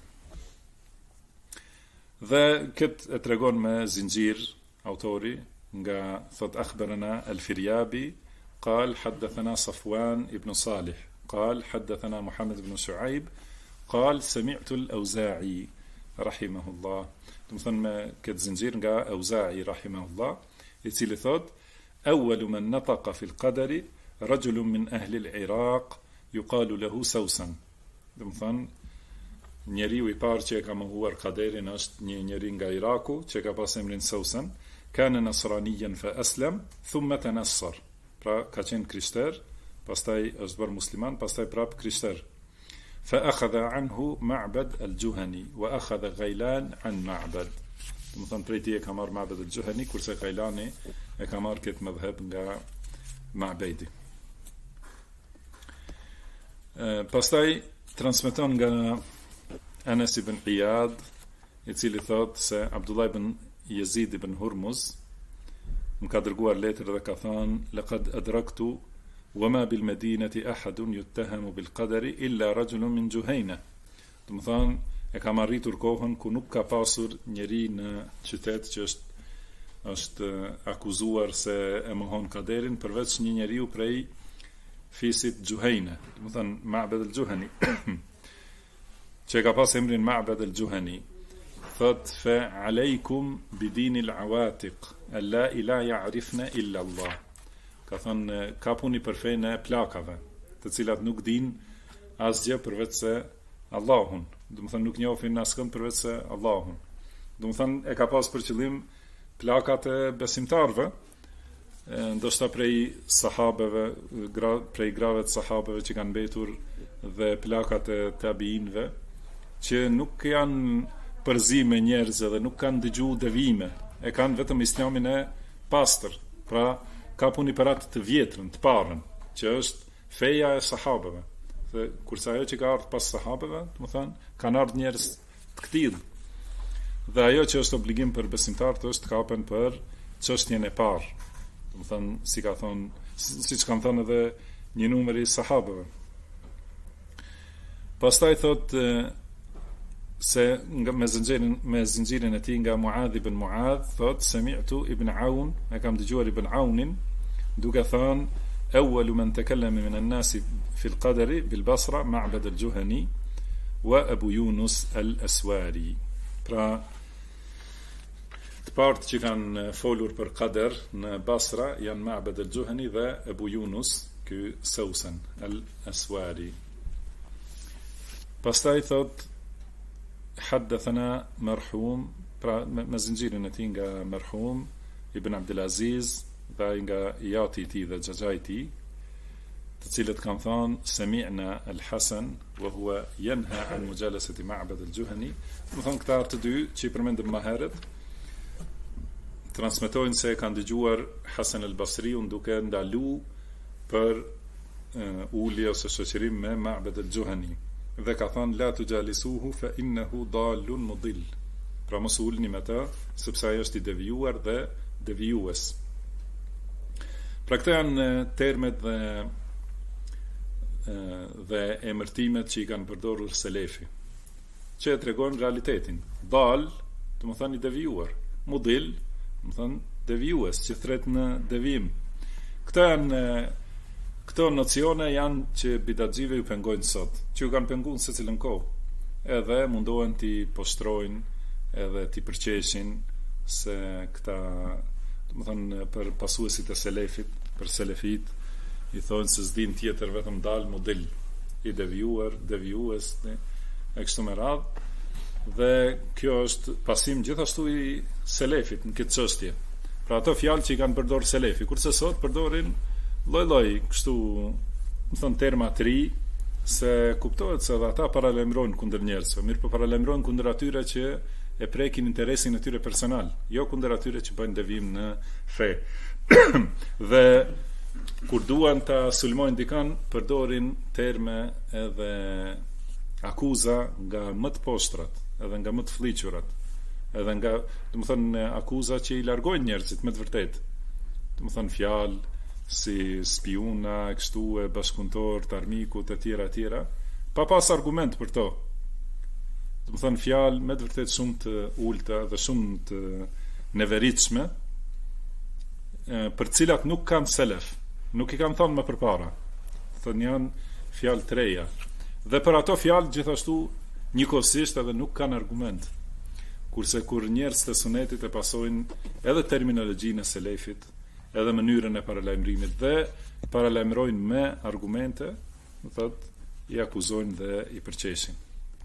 Dhe këtë e tregon me zinxhir autori nga thot akhbarana al-Firyabi قال حدثنا صفوان ابن صالح قال حدثنا محمد بن شعيب قال سمعت الأوزاعي رحمه الله. Do të thonë me këtë zinxhir nga Auza'i rahimahullah, i cili thot أول من نطق في القدر رجل من أهل العراق يقال له سوسن. Do të thonë njeriu i parë që e ka mohuar kaderin është një njeri nga Iraku që ka pas emrin Sausan, kana nasraniyan fa aslam thumma tanassar. Pra ka qenë krishter, pastaj është bërë musliman, pastaj prap krishter. Fa akhadha anhu Ma'bad al-Juhani wa akhadha Ghailan an Ma'bad. Do të thonë prej tij e ka marrë Ma'bad al-Juhani, kurse Ghailani e ka marrë këtë mëdhëb nga Ma'badi. Pastaj transmeton nga Anas ibn Iyad, i cili thot se Abdullah ibn Yazid ibn Hurmuz më ka dërguar letër dhe ka thënë laqad adraktu wama bil madinati ahadun yuttahamu bil qadari illa rajulun min Juhayna. Do të thonë e kam arritur kohën ku nuk ka pasur njeri në qytet që është akuzuar se e mohon kaderin përveç një njeriu prej fisit Juhayna. Do të thonë Ma'bad al-Juhani. që ka pas emrin Ma'bad al-Juhani, thot fa alejkum bidin al-awatiq alla ila ya'rifna illa Allah. Ka thënë ka puni për fejnë e plakave, të cilat nuk din asgjë përveç se Allahun. Do të thënë nuk njohin askën përveç se Allahun. Do të thënë e ka pas për qëllim plakat e besimtarve, ndoshta prej sahabeve, prej grave të sahabeve që kanë mbetur dhe plakat e tabiinve, që nuk janë përzi me njerëz dhe nuk kanë dëgju devime, e kanë vetëm islamin e pastër. Pra ka puni për atë të vjetrën, të parën, që është feja e sahabeve. Dhe kurse ajo që ka ardhur pas sahabeve, do të thënë, kanë ardhur njerëz të këtillë. Dhe ajo që është obligim për besimtarët është të kapen për çështjen e parë. Do të thënë, siç kanë thënë edhe një numër i sahabeve. Pastaj thotë se me zinxhirin e tij nga Muadh ibn Muadh, thot sami'tu ibn Aun, e kam dëgjuar ibn Aunin duke thënë awwal man takallama min an-nas fi al-qadar bil Basra Ma'bad al-Juhani wa Abu Yunus al-Aswari. Pra të partë që kanë folur për qadar në Basra janë Ma'bad al-Juhani dhe Abu Yunus, ky Sausan al-Aswari. Pastaj thot حدثنا مرحوم, pra me zinxhirin e tij nga Merhum ibn Abdulaziz dhe nga jati i tij dhe xhaxhai i tij, të cilët kanë thënë sami'na al-Hasan wa huwa yanha an mujalasati Ma'bad al-Juhani. Do thonë këta të dy që i përmendëm më herët transmetojnë se kanë dëgjuar Hasan al-Basriun duke ndalu për ulje ose shoqërim me Ma'bad al-Juhani. Dhe ka thënë la tujalisuhu fa innahu dallun mudill. Pra mos ulni me të, sepse ai është i devijuar dhe devijues. Pra këto janë termet dhe emërtimet që i kanë përdorur selefi, që e tregojnë realitetin. Dal, do të thonë i devijuar. Mudill, do të thonë devijues, që thret në devijim. Këto nocione janë që bidatxive ju pengojnë sot, që ju kanë penguar se cilën kohë, edhe mundohen t'i poshtrojnë, edhe t'i përqeshin se këta, do të thënë për pasuesit e selefit, për selefit, i thonë se s'din tjetër vetëm dal model, i devijuar, devijues, e kështu me radhë, dhe kjo është pasim gjithashtu i selefit në këtë çështje. Pra ato fjalë që i kanë përdorur selefi, kurse sot përdorin lloj kështu, më thon terma të ri, se kuptohet se edhe ata paralajmërojnë kundër njerëzve, mirë po paralajmërojnë kundër atyre që e prekin interesin e tyre personal, jo kundër atyre që bëjnë devijim në fe. Dhe kur duan ta sulmojnë dikan, përdorin terme edhe akuza nga më të poshtrat, edhe nga më të fliqurat, edhe nga, do të thonë, akuza që i largojnë njerëzit me të vërtetë. do të thënë fjalë si spiuna, kështu e bashkëpunëtor, të armikut, e tjera, pa pas argument për to. Do të thënë fjalë me të vërtet shumë të ulta dhe shumë të neveritshme, për cilat nuk kanë selef, nuk i kanë thënë më përpara. Thënë janë fjalë të reja. Dhe për ato fjalë gjithashtu njëkohësisht edhe nuk kanë argument. Kurse kur njerëz të sunetit e pasojnë edhe terminologjinë e selefit, edhe mënyrën e paralajmërimit dhe paralajmërojnë me argumente, do thotë i akuzojnë dhe i përqeshin.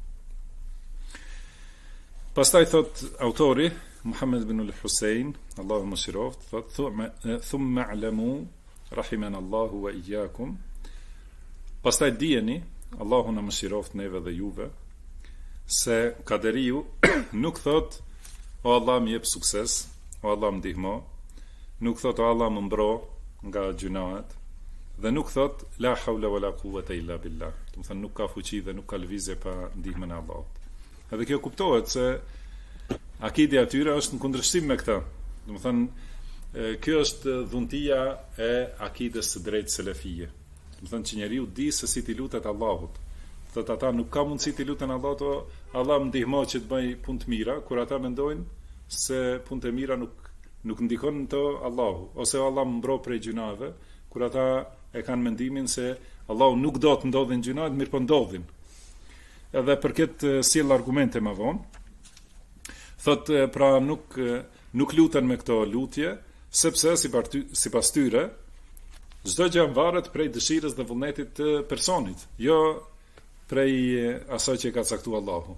Pastaj thot autori Muhammed bin al-Husayn, Allahu mëshiroft, thot thumma a'lamu rahimanallahu wa iyyakum. Pastaj dijeni, Allahu na mëshiroft neve dhe juve, se kaderiu nuk thot o Allah më jep sukses, o Allah më ndihmo, nuk thot o Allah më mbro nga gjunahet, dhe nuk thot la hawla wala quwwata illa billah. Do të thënë nuk ka fuqi dhe nuk ka lëvizje pa ndihmën e Allahut. Edhe kjo kuptohet se akidi atyre është në kundërshtim me këtë. Do të thënë kjo është dhuntia e akides së drejtë selefie. Do të thënë që njeriu di se si t'i lutet Allahut. Thotë ata nuk ka mundësi t'i luten Allahut, Allah më ndihmo që të bëj punë të mira, kur ata mendojnë se punët e mira nuk ndikon në to Allahu, ose Allah më mbro prej gjunave, kur ata e kanë mendimin se Allahu nuk do të ndodhin gjunat, mirë po ndodhin. Edhe për këtë sjell argumente më vonë, thotë pra nuk luten me këto lutje, sepse sipas tyre çdo gjë varet prej dëshirës dhe vullnetit të personit, jo prej asaj që ka caktuar Allahu.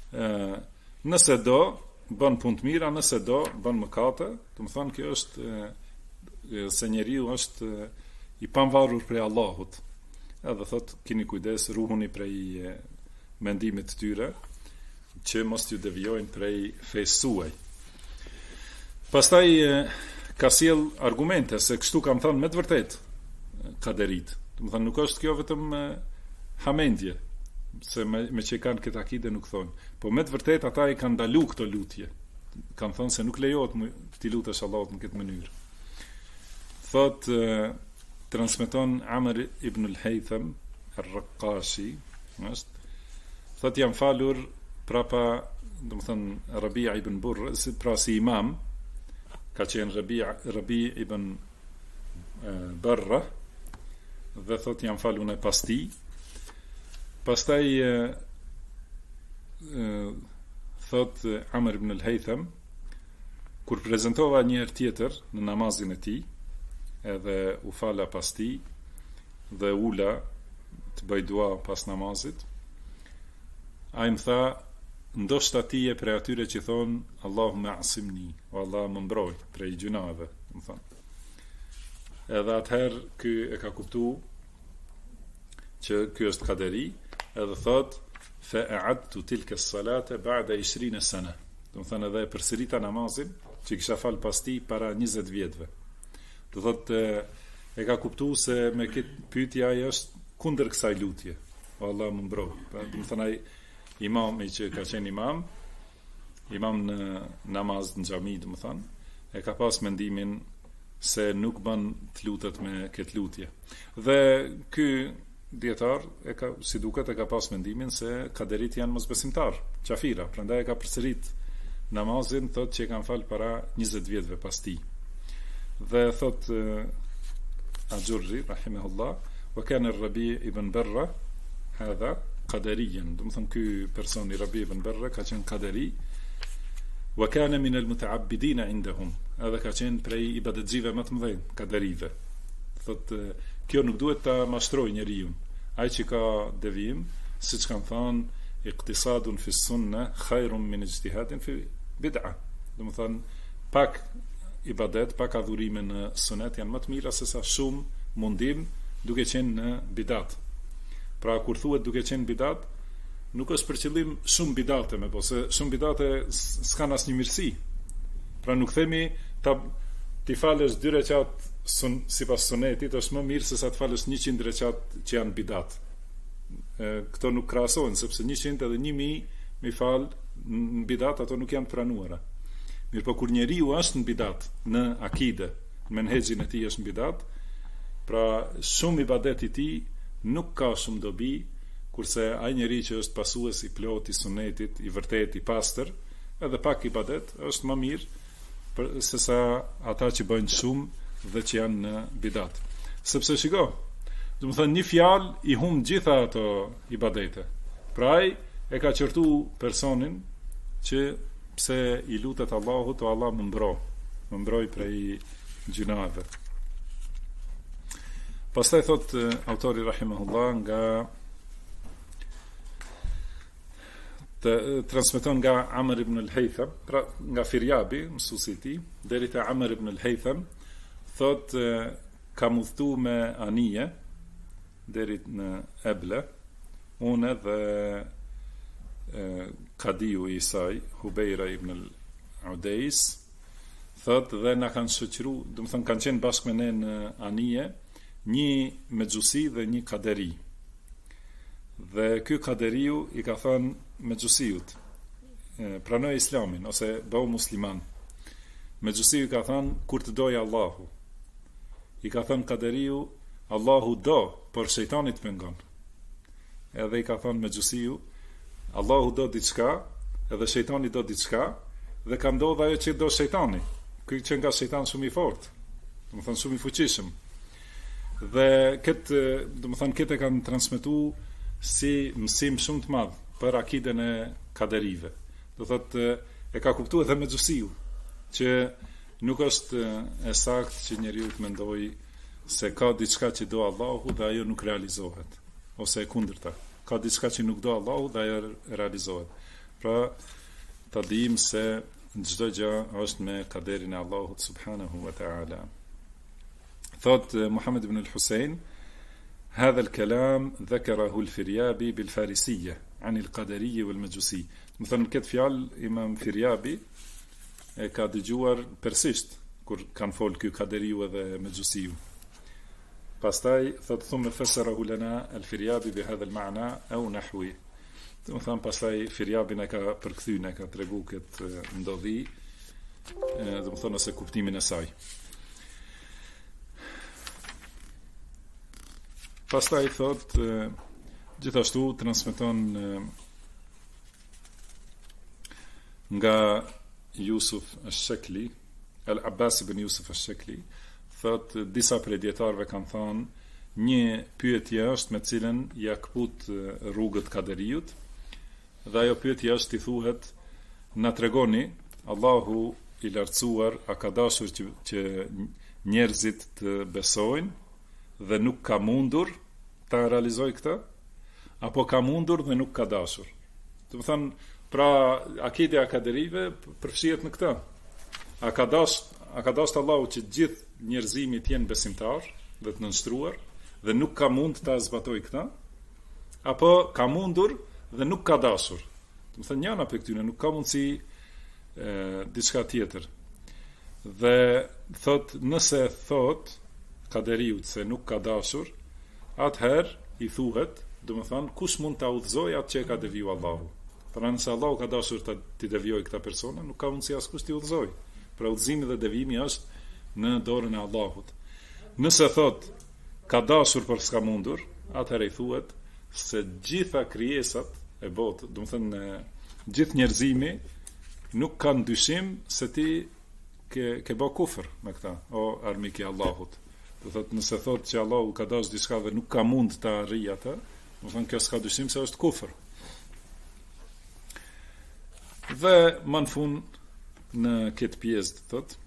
Nëse do bën punë të mira, nëse do bën mëkate, do të thonë kjo është se njeriu është i pavarur prej Allahut. Edhe thot keni kujdes, ruhuni prej mendimit të tyre që mos ju devijojnë prej fesë suaj. Pastaj ka sjell argumente se kështu kanë thënë me të vërtetë kaderit. Do të thënë nuk është kjo vetëm hamendje, se me që kanë këtë akide nuk thonë, po me të vërtetë ata i kanë ndalu këto lutje. Kanë thënë se nuk lejohet t'i lutesh Allahut në këtë mënyrë. Thot transmeton Amr ibn al-Haytham al-Raqashi, thot jam falur prapa, do të thënë Rabi' ibn Burr, pra si imam, ka qenë Rabi' ibn Barra, dhe thot jam falur në pasti. Pastaj thot Amr ibn al-Haytham, kur prezentova një herë tjetër në namazin e tij, edhe u fala pas ti dhe ula të bëj dua pas namazit, ai më tha ndoshta ti je prej atyre që thon Allahumma asimni, o Allah më mbroj prej gjunave, më thon. Edhe atëherë ky e ka kuptuar që ky është kaderi, edhe thot fa a'adtu tilka as-salata ba'da 20 sana. Do të thënë edhe përsërita namazin që kisha fal pas ti para 20 vjetëve. Do thotë e ka kuptuar se me këtë pyetje ai është kundër kësaj lutje. O Allah më mbro. Do të thënë ai imami që ka qenë imam në namaz në xhami, do të thënë, e ka pas mendimin se nuk bën të lutet me këtë lutje. Dhe ky dietar si duket e ka pas mendimin se kaderit janë mosbesimtar, qafira, prandaj e ka përsërit namazin, thotë që e kanë fal para 20 vjetëve pas tij. Dhe thot Ajurri rahimahullah, wa kana Rabi' ibn Barra hadha qadariyan, do të thonë ky personi Rabi' ibn Barra ka qenë kaderi, wa kana min al-muta'abbidin indahum, edhe ka qenë prej ibadetxhive më të mëdhenj kaderive. Thot kjo nuk duhet ta mashtrojë njeriu, ai që ka devijim, siç kanë thënë iqtisadun fi sunna khairun min ijtihadin fi bid'a. Do të thonë pak ibadet, pak adhurime në sunet janë më të mira se sa shumë mundim duke qenë në bidat. Pra kur thuhet duke qenë bidat, nuk është për qëllim shumë bidate me po, se shumë bidate s'kan asnjë mirësi. Pra nuk themi ti falësh 2 rekat sipas sunetit është më mirë se sa të falësh 100 rekat që janë bidat. Këto nuk krahasohen, sepse 100 edhe 1000 mi fal në bidat, ato nuk janë pranuara. Mirë po kur njeriu është në bidat, në akide, menhexhin e tij është në bidat, pra shumë ibadet i tij nuk ka shumë dobi, kurse ai njeri që është pasues i plot i sunetit, i vërtet, i pastër, edhe pak ibadet është më mirë se sa ata që bëjnë shumë dhe që janë në bidat. Sepse shiko, do të thënë një fjalë i humb gjitha ato ibadete. Pra ai e ka qërtu personin që pse i lutet Allahut, o Allah më mbroj prej gjunave. Pastaj thot autori rahimahullah nga transmeton nga Amr ibn al-Haytham, pra nga Firjabi, mësuesi i tij, deri te Amr ibn al-Haytham, thot ka udhtu me anije deri në Eble, unë dhe kadiu i saj, Hubeira ibn al-Udejs, thot dhe na kanë shoqëru, do të thënë kanë qenë bashkë me ne në anije, një mexhusi dhe një kaderi. Dhe ky kaderiu i ka thënë mexhusiut, pranoj islamin ose bëu musliman. Mexhusiu i ka thënë kur të dojë Allahu. I ka thënë kaderiu Allahu do, por shejtani të pengon. Edhe i ka thënë mexhusiu Allahu do diçka, edhe shejtani do diçka, dhe ka ndodhur ajo që do shejtani. Ky që nga shejtan shumë i fortë, do të thënë shumë i fuqishëm. Dhe këtë, do të thënë këtë e kanë transmetuar si mësim shumë të madh për akiden e kaderive. Do thotë e ka kuptuar edhe mexhusiu që nuk është e saktë që njeriu të mendojë se ka diçka që do Allahu dhe ajo nuk realizohet, ose e kundërta. Ka diçka që nuk do Allahu dhe ajo realizohet. Pra, ta dijmë se çdo gjë është me kaderin e Allahut subhanahu wa ta'ala. Thot Muhammad ibn al-Husayn, هذا الكلام ذكره الفريابي بالفارسية عن القدرية والمجوسي. مثلا këtë fjalë Imam Firjabi e ka dëgjuar persisht kur kanë fol ky kaderiu edhe mexhusiu. Pastaj thot thumë fasarahu lana al-Firjabi بهذا المعنى أو نحوه. Do thon pastaj Firjabi na ka përkthyr, na ka tregu këtë ndodhi, do të thonë ose kuptimin e saj. Pastaj thot gjithashtu transmeton nga Yusuf al-Shakli, Al-Abbas ibn Yusuf al-Shakli, thot disa prej dietarëve kanë thënë një pyetje është me cilën ja kput rrugët kaderiut, dhe ajo pyetje është i thuhet na tregoni Allahu i lartësuar a ka dashur që njerëzit të besojnë dhe nuk ka mundur ta realizoj këtë, apo ka mundur dhe nuk ka dashur. Do të thënë, pra akidja e kaderive përfshihet në këtë. A ka dashur Allahu që gjithë njerëzimi të jenë besimtar dhe të nënshtruar dhe nuk ka mund ta zbatoj këtë, apo ka mundur dhe nuk ka dashur. Do të thënë njëna prej këtyre nuk ka mundësi diçka tjetër. Dhe thot nëse thot kaderiut se nuk ka dashur, atëherë i thuhet, do të thënë, kush mund ta udhëzojë atë që ka deviju Allahu. Pra nëse Allahu ka dashur të devijojë këta persona, nuk ka mundësi askush t'i udhëzojë. Pra udhëzimi dhe devijimi është në dorën e Allahut. Nëse thot ka dashur por s'ka mundur, atëherë i thuhet se gjitha krijesat e botë, do të thënë gjithë njerëzimi nuk kanë dyshim se ti ke bë kufër me këta, o armik i Allahut. Do thotë nëse thotë që Allahu ka dashur diçka dhe nuk ka mund ta arrijë atë, do thonë kjo s'ka dyshim se është kufër. Dhe më në fund në këtë pjesë thotë,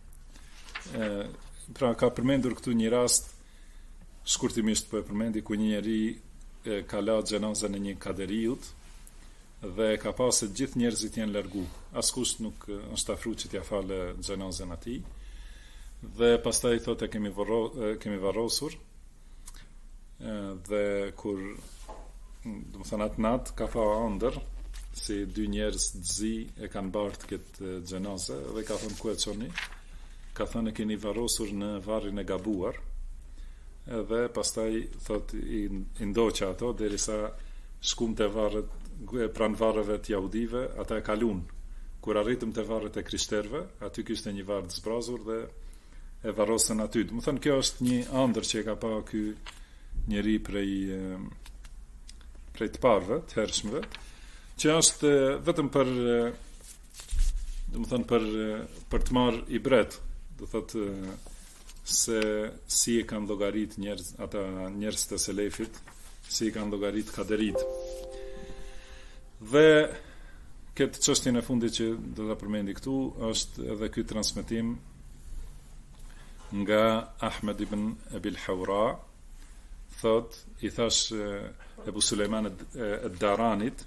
pra ka përmendur këtu një rast shkurtimisht po e përmendi ku një njeri ka la xhenazën e një kaderiut dhe ka pasë gjithë njerëzit janë largu. Askush nuk është afruar që t'ia falë xhenazën atij. Dhe pastaj thotë kemi varrosur dhe kur do të thënë atë natë ka pa ëndër si dy njerëz të zi e kanë bart këtë xhenazë dhe ka thënë ku e çoni? Ka thënë e keni varrosur në varrin e gabuar. Edhe pastaj thotë i ndoqa ato derisa shkum te varret pranë varreve të jahudive, ata e kalun. Kur arritëm te varret e krishterëve, aty kishte një varr të zbrazur dhe e varrosën aty. Do të thënë kjo është një ëndër që e ka pa ky njeri prej të parëve, të hershmëve, që është vetëm për do të thënë për të marrë ibret, do thotë se si e kanë llogarit njerëz të selefit, si e kanë llogarit kaderit. Dhe këtë çështjen e fundit që do ta përmendi këtu është edhe ky transmetim nga Ahmed ibn Abil Hawra, thot i thash Ebu Sulejman ad-Daranit,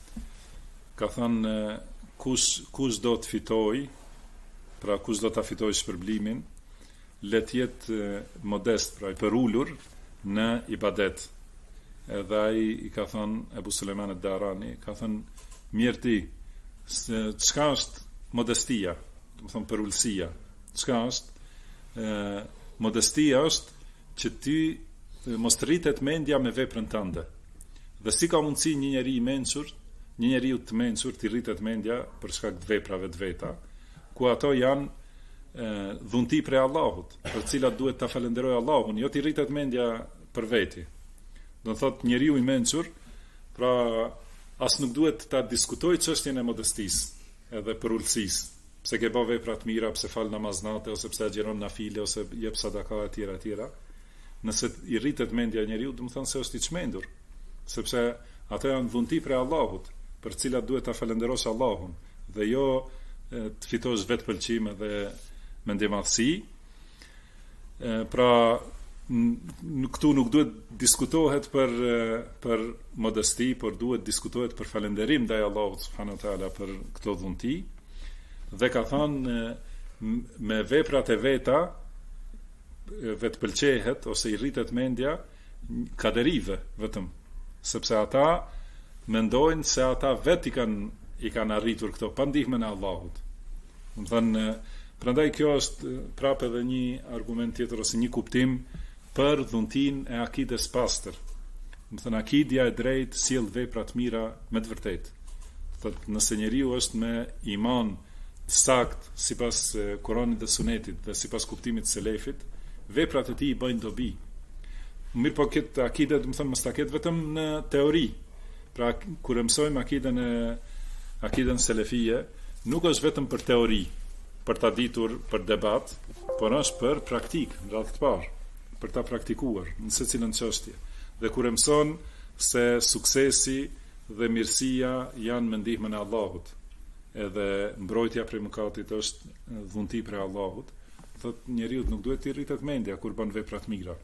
ka thënë kush do të fitoj, pra kush do ta fitoj shpërblimin, le të jetë modest, pra i përulur në ibadet. Edhe ai i ka thënë Ebu Sulejman ad-Darani, ka thënë mirë ti, çka është modestia, do të thonë përulësia, çka është modestia është që ti mos të rritet mendja me veprën tënde. Dhe si ka mundësi një njeriu të mençur të rritet mendja për shkak të veprave të veta, ku ato janë dhunti prej Allahut, për cilat duhet ta falenderoj Allahun, jo të rritet mendja për veti. Do të thotë njeriu i mençur, pra as nuk duhet ta diskutoj çështjen e modestisë edhe përulësisë, pse ke bë vepra të mira, pse fal namaznate ose pse agjeron nafile ose jep sadaka etj. Nëse i rritet mendja e njeriu, do të thonë se është i çmendur, sepse ato janë dhunti prej Allahut, për cilat duhet ta falenderosh Allahun, dhe jo të fitosh vetpëlqim dhe mendjemadhsi. Pra këtu nuk duhet diskutohet për modesti, por duhet diskutohet për falënderim ndaj Allahut subhanahu wa taala për këto dhunti. Dhe ka thënë me veprat e veta vetpëlqehet ose i rritet mendja kaderive vetëm, sepse ata mendojnë se ata vetë i kanë arritur këto pa ndihmën e Allahut. Do të thënë, prandaj kjo është prapë edhe një argument tjetër ose një kuptim për dhuntin e akides pastër. Do të thënë, akidia e drejtë sjell vepra të mira me të vërtetë. Thotë, nëse njeriu është me iman të sakt sipas Kuranit dhe Sunetit dhe sipas kuptimit të selefit, veprat e tij i bëjnë dobi. Mirë, po këtë akide, do të thënë, mos ta ketë vetëm në teori. Pra kur e mësojmë akiden selefie, nuk është vetëm për teori, për ta ditur për debat, por është për praktik, në radhë të parë, për ta praktikuar në secilën çështje. Dhe kur e mëson se suksesi dhe mirësia janë me ndihmën e Allahut, edhe mbrojtja prej mëkatit është dhunti prej Allahut, thotë njeriu nuk duhet të rritet mendja kur bën vepra të mira,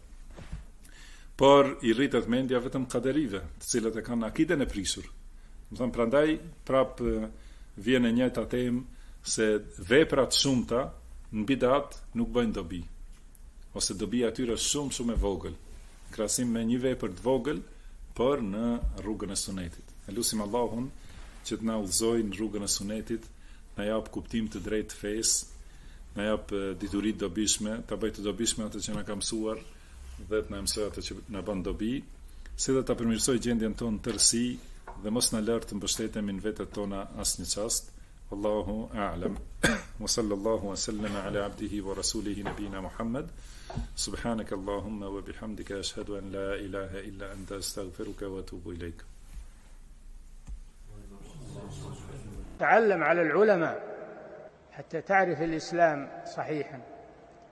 por i rritet mendja vetëm kaderive, të cilët e kanë akiden e prishur. Do të thonë, prandaj prap vjen e njëjta temë se veprat shumta në bidat nuk bëjnë dobi, ose dobi atyre është shumë e vogël, krahasim me një vepër të vogël, por në rrugën e sunetit. Elusim Allahun që të na udhëzojë në rrugën e sunetit, na jap kuptim të drejtë të fesë, na jap dituri të dobishme, ta bëj të dobishme atë që na ka mësuar, dhe të na mësoj atë që na bën dobi, si dhe ta përmirësoj gjendjen tonë tërësi dhe mos na lër të mbështetemi në vetët tona asnjë çast. Allahu a'lam. Wa sallallahu wa sallama ala abdihi wa rasulihi nabina Muhammad. Subhanaka Allahumma wa bihamdika ashhadu an la ilaha illa anta astaghfiruka wa atubu ilayk. تعلم على العلماء حتى تعرف الإسلام صحيحا.